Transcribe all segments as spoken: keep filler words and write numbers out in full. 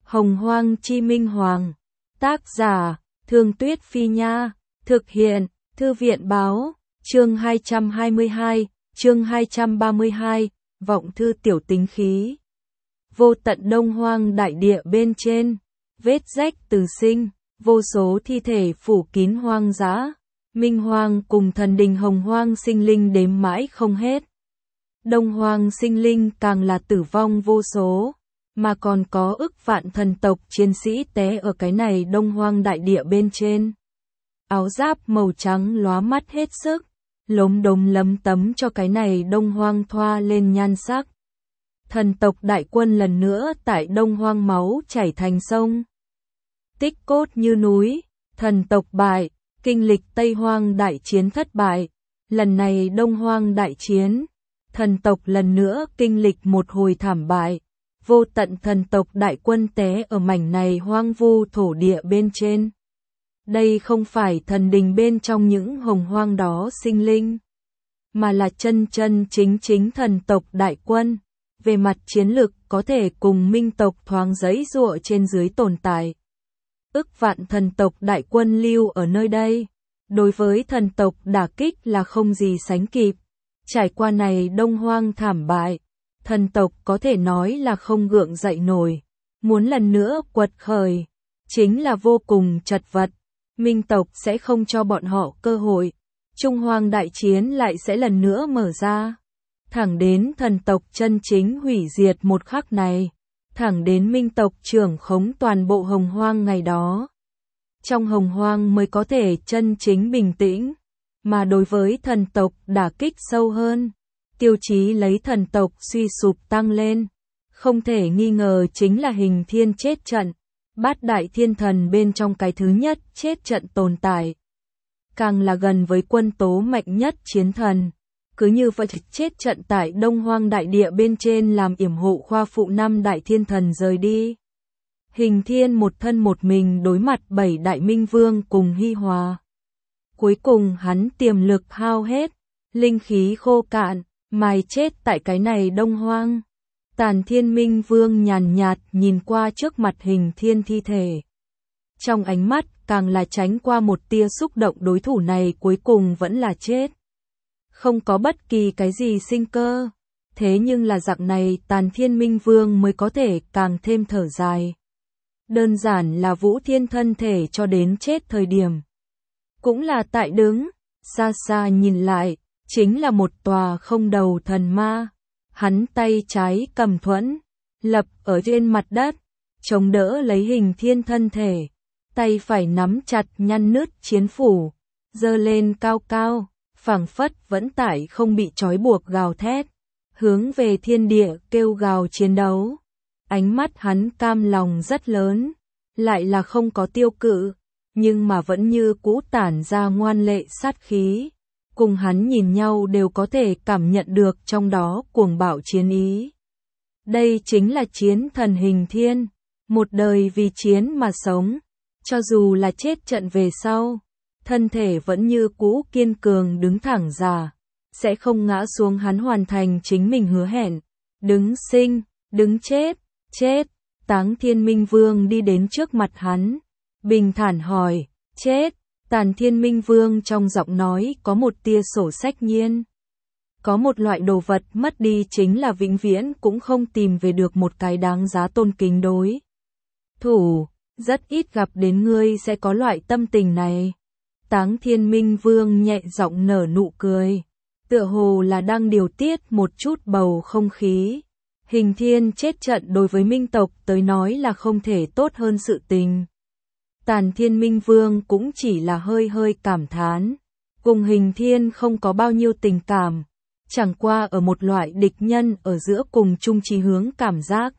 Hồng Hoang Chi Minh Hoàng. Tác giả, Thương Tuyết Phi Nha. Thực hiện, Thư viện Báo. Chương hai trăm hai mươi hai, chương hai trăm ba mươi hai, vọng thư tiểu tính khí. Vô tận Đông Hoang đại địa bên trên, vết rách từ sinh, vô số thi thể phủ kín hoang dã. Minh Hoang cùng thần đình Hồng Hoang sinh linh đếm mãi không hết. Đông Hoang sinh linh càng là tử vong vô số, mà còn có ức vạn thần tộc chiến sĩ té ở cái này Đông Hoang đại địa bên trên. Áo giáp màu trắng lóa mắt hết sức, lốm đốm lấm tấm cho cái này Đông Hoang thoa lên nhan sắc. Thần tộc đại quân lần nữa tại Đông Hoang máu chảy thành sông. Tích cốt như núi, thần tộc bại, kinh lịch Tây Hoang đại chiến thất bại. Lần này Đông Hoang đại chiến, thần tộc lần nữa kinh lịch một hồi thảm bại. Vô tận thần tộc đại quân té ở mảnh này hoang vu thổ địa bên trên. Đây không phải thần đình bên trong những hồng hoang đó sinh linh, mà là chân chân chính chính thần tộc đại quân. Về mặt chiến lực có thể cùng minh tộc thoáng giãy giụa trên dưới tồn tại. Ức vạn thần tộc đại quân lưu ở nơi đây, đối với thần tộc đả kích là không gì sánh kịp. Trải qua này Đông Hoang thảm bại, thần tộc có thể nói là không gượng dậy nổi. Muốn lần nữa quật khởi, chính là vô cùng chật vật. Minh tộc sẽ không cho bọn họ cơ hội. Trung Hoang đại chiến lại sẽ lần nữa mở ra. Thẳng đến thần tộc chân chính hủy diệt một khắc này. Thẳng đến minh tộc trưởng khống toàn bộ hồng hoang ngày đó. Trong hồng hoang mới có thể chân chính bình tĩnh. Mà đối với thần tộc đả kích sâu hơn, tiêu chí lấy thần tộc suy sụp tăng lên. Không thể nghi ngờ chính là Hình Thiên chết trận. Bát đại thiên thần bên trong cái thứ nhất chết trận tồn tại. Càng là gần với quân tố mạnh nhất chiến thần. Cứ như vậy chết trận tại Đông Hoang đại địa bên trên làm yểm hộ khoa phụ năm đại thiên thần rời đi. Hình Thiên một thân một mình đối mặt bảy đại minh vương cùng Hi Hòa. Cuối cùng hắn tiềm lực hao hết, linh khí khô cạn, mài chết tại cái này Đông Hoang. Tàn Thiên Minh Vương nhàn nhạt nhìn qua trước mặt Hình Thiên thi thể. Trong ánh mắt càng là tránh qua một tia xúc động, đối thủ này cuối cùng vẫn là chết. Không có bất kỳ cái gì sinh cơ. Thế nhưng là dạng này Tàn Thiên Minh Vương mới có thể càng thêm thở dài. Đơn giản là Vũ Thiên thân thể cho đến chết thời điểm. Cũng là tại đứng, xa xa nhìn lại, chính là một tòa không đầu thần ma. Hắn tay trái cầm thuẫn, lập ở trên mặt đất, chống đỡ lấy Hình Thiên thân thể. Tay phải nắm chặt nhăn nứt chiến phủ, giơ lên cao cao, phảng phất vẫn tải không bị trói buộc gào thét, hướng về thiên địa kêu gào chiến đấu. Ánh mắt hắn cam lòng rất lớn, lại là không có tiêu cự, nhưng mà vẫn như cũ tản ra ngoan lệ sát khí. Cùng hắn nhìn nhau đều có thể cảm nhận được trong đó cuồng bạo chiến ý. Đây chính là chiến thần Hình Thiên, một đời vì chiến mà sống, cho dù là chết trận về sau, thân thể vẫn như cũ kiên cường đứng thẳng ra, sẽ không ngã xuống. Hắn hoàn thành chính mình hứa hẹn, đứng sinh, đứng chết, chết. Táng Thiên Minh Vương đi đến trước mặt hắn, bình thản hỏi, chết. Tàn Thiên Minh Vương trong giọng nói có một tia sổ sách nhiên. Có một loại đồ vật mất đi chính là vĩnh viễn cũng không tìm về được một cái đáng giá tôn kính đối thủ. Rất ít gặp đến ngươi sẽ có loại tâm tình này. Táng Thiên Minh Vương nhẹ giọng nở nụ cười, tựa hồ là đang điều tiết một chút bầu không khí. Hình Thiên chết trận đối với minh tộc tới nói là không thể tốt hơn sự tình. Tàn Thiên Minh Vương cũng chỉ là hơi hơi cảm thán, cùng Hình Thiên không có bao nhiêu tình cảm, chẳng qua ở một loại địch nhân ở giữa cùng chung chí hướng cảm giác.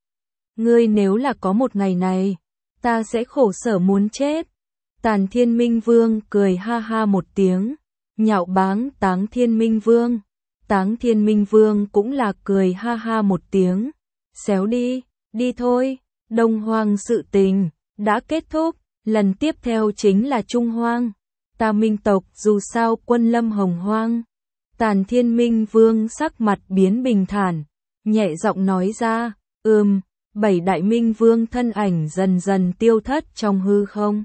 Ngươi nếu là có một ngày này, ta sẽ khổ sở muốn chết. Tàn Thiên Minh Vương cười ha ha một tiếng, nhạo báng Táng Thiên Minh Vương. Táng Thiên Minh Vương cũng là cười ha ha một tiếng, xéo đi, đi thôi. Đông Hoang sự tình đã kết thúc, lần tiếp theo chính là Trung Hoang. Ta minh tộc dù sao quân lâm hồng hoang. Tàn Thiên Minh Vương sắc mặt biến bình thản, nhẹ giọng nói ra, ừm, bảy đại minh vương thân ảnh dần dần tiêu thất trong hư không.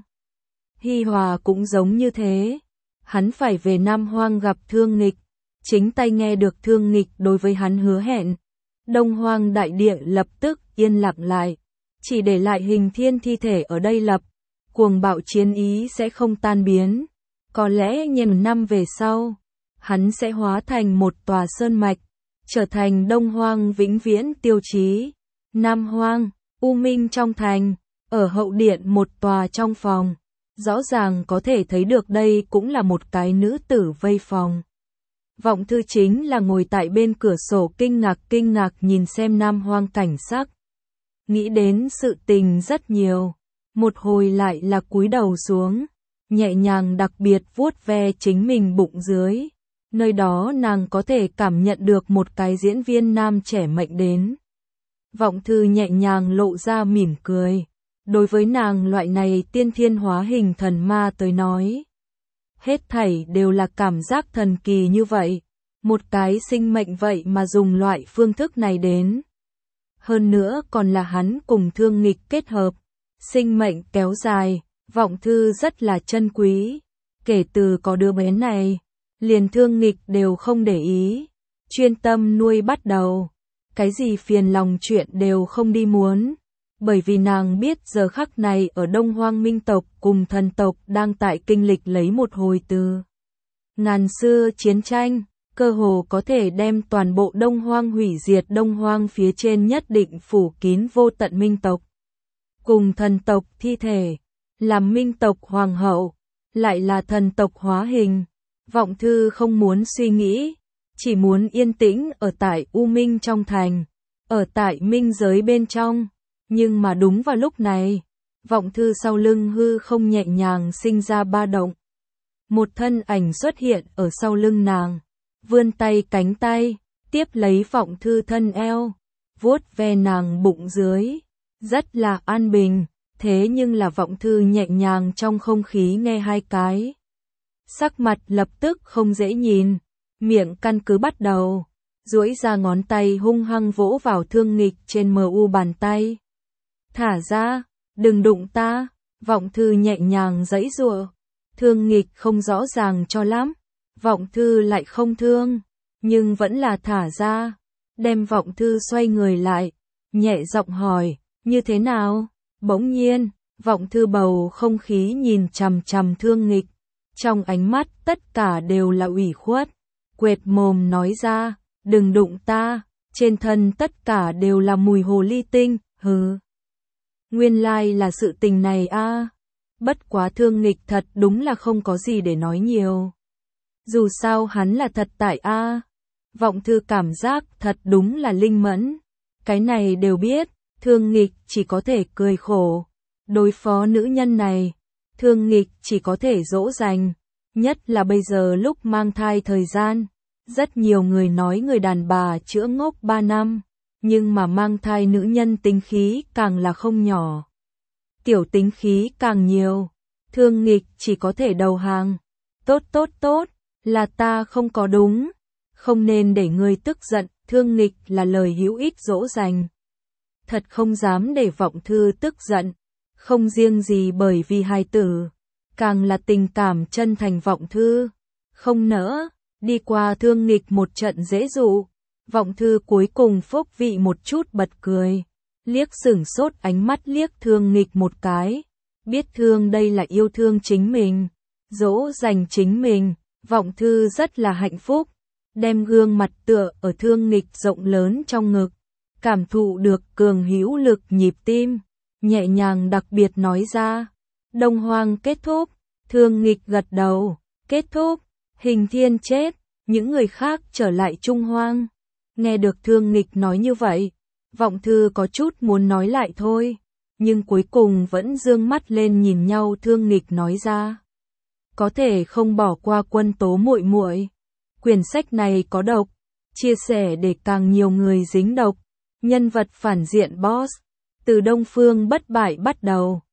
Hi Hòa cũng giống như thế, hắn phải về Nam Hoang gặp Thương Nghịch, chính tay nghe được Thương Nghịch đối với hắn hứa hẹn. Đông Hoang đại địa lập tức yên lặng lại, chỉ để lại Hình Thiên thi thể ở đây lập, cuồng bạo chiến ý sẽ không tan biến. Có lẽ nghìn năm về sau, hắn sẽ hóa thành một tòa sơn mạch, trở thành Đông Hoang vĩnh viễn tiêu chí. Nam Hoang, U Minh trong thành, ở hậu điện một tòa trong phòng, rõ ràng có thể thấy được đây cũng là một cái nữ tử vây phòng. Vọng Thư chính là ngồi tại bên cửa sổ kinh ngạc kinh ngạc nhìn xem Nam Hoang cảnh sắc. Nghĩ đến sự tình rất nhiều, một hồi lại là cúi đầu xuống, nhẹ nhàng đặc biệt vuốt ve chính mình bụng dưới. Nơi đó nàng có thể cảm nhận được một cái diễn viên nam trẻ mệnh đến. Vọng Thư nhẹ nhàng lộ ra mỉm cười. Đối với nàng loại này tiên thiên hóa hình thần ma tới nói, hết thảy đều là cảm giác thần kỳ như vậy. Một cái sinh mệnh vậy mà dùng loại phương thức này đến. Hơn nữa còn là hắn cùng Thương Nghịch kết hợp. Sinh mệnh kéo dài, Vọng Thư rất là chân quý. Kể từ có đứa bé này, liền Thương Nghịch đều không để ý. Chuyên tâm nuôi bắt đầu. Cái gì phiền lòng chuyện đều không đi muốn. Bởi vì nàng biết giờ khắc này ở Đông Hoang Minh tộc cùng thần tộc đang tại kinh lịch lấy một hồi từ ngàn xưa chiến tranh, cơ hồ có thể đem toàn bộ Đông Hoang hủy diệt. Đông Hoang phía trên nhất định phủ kín vô tận minh tộc, cùng thần tộc thi thể, làm minh tộc hoàng hậu, lại là thần tộc hóa hình. Vọng Thư không muốn suy nghĩ, chỉ muốn yên tĩnh ở tại U Minh trong thành, ở tại minh giới bên trong. Nhưng mà đúng vào lúc này, Vọng Thư sau lưng hư không nhẹ nhàng sinh ra ba động. Một thân ảnh xuất hiện ở sau lưng nàng, vươn tay cánh tay, tiếp lấy Vọng Thư thân eo, vuốt ve nàng bụng dưới, rất là an bình. Thế nhưng là Vọng Thư nhẹ nhàng trong không khí nghe hai cái, sắc mặt lập tức không dễ nhìn, miệng căn cứ bắt đầu, duỗi ra ngón tay hung hăng vỗ vào Thương Nghịch trên mờ u bàn tay. Thả ra, đừng đụng ta. Vọng Thư nhẹ nhàng giãy giụa. Thương Nghịch không rõ ràng cho lắm, Vọng Thư lại không thương, nhưng vẫn là thả ra, đem Vọng Thư xoay người lại, nhẹ giọng hỏi, như thế nào? Bỗng nhiên, Vọng Thư bầu không khí nhìn chằm chằm Thương Nghịch, trong ánh mắt tất cả đều là ủy khuất, quệt mồm nói ra, đừng đụng ta, trên thân tất cả đều là mùi hồ ly tinh, hừ. Nguyên lai là sự tình này a. À. Bất quá Thương Nghịch thật đúng là không có gì để nói nhiều. Dù sao hắn là thật tại a. À. Vọng Thư cảm giác thật đúng là linh mẫn. Cái này đều biết, Thương Nghịch chỉ có thể cười khổ. Đối phó nữ nhân này, Thương Nghịch chỉ có thể dỗ dành. Nhất là bây giờ lúc mang thai thời gian. Rất nhiều người nói người đàn bà chữa ngốc ba năm. Nhưng mà mang thai nữ nhân tính khí càng là không nhỏ. Tiểu tính khí càng nhiều. Thương Nghịch chỉ có thể đầu hàng. Tốt tốt tốt, là ta không có đúng. Không nên để người tức giận. Thương Nghịch là lời hữu ích dỗ dành. Thật không dám để Vọng Thư tức giận. Không riêng gì bởi vì hài tử, càng là tình cảm chân thành Vọng Thư. Không nỡ, đi qua Thương Nghịch một trận dễ dụ. Vọng Thư cuối cùng phúc vị một chút bật cười, liếc sửng sốt ánh mắt liếc Thương Nghịch một cái, biết Thương đây là yêu thương chính mình, dỗ dành chính mình. Vọng Thư rất là hạnh phúc, đem gương mặt tựa ở Thương Nghịch rộng lớn trong ngực, cảm thụ được cường hữu lực nhịp tim, nhẹ nhàng đặc biệt nói ra, Đông Hoang kết thúc. Thương Nghịch gật đầu, kết thúc, Hình Thiên chết, những người khác trở lại Trung Hoang. Nghe được Thương Nghịch nói như vậy, Vọng Thư có chút muốn nói lại thôi, nhưng cuối cùng vẫn dương mắt lên nhìn nhau. Thương Nghịch nói ra, có thể không bỏ qua Quân Tố muội muội. Quyển sách này có độc, chia sẻ để càng nhiều người dính độc. Nhân vật phản diện boss, từ Đông Phương bất bại bắt đầu,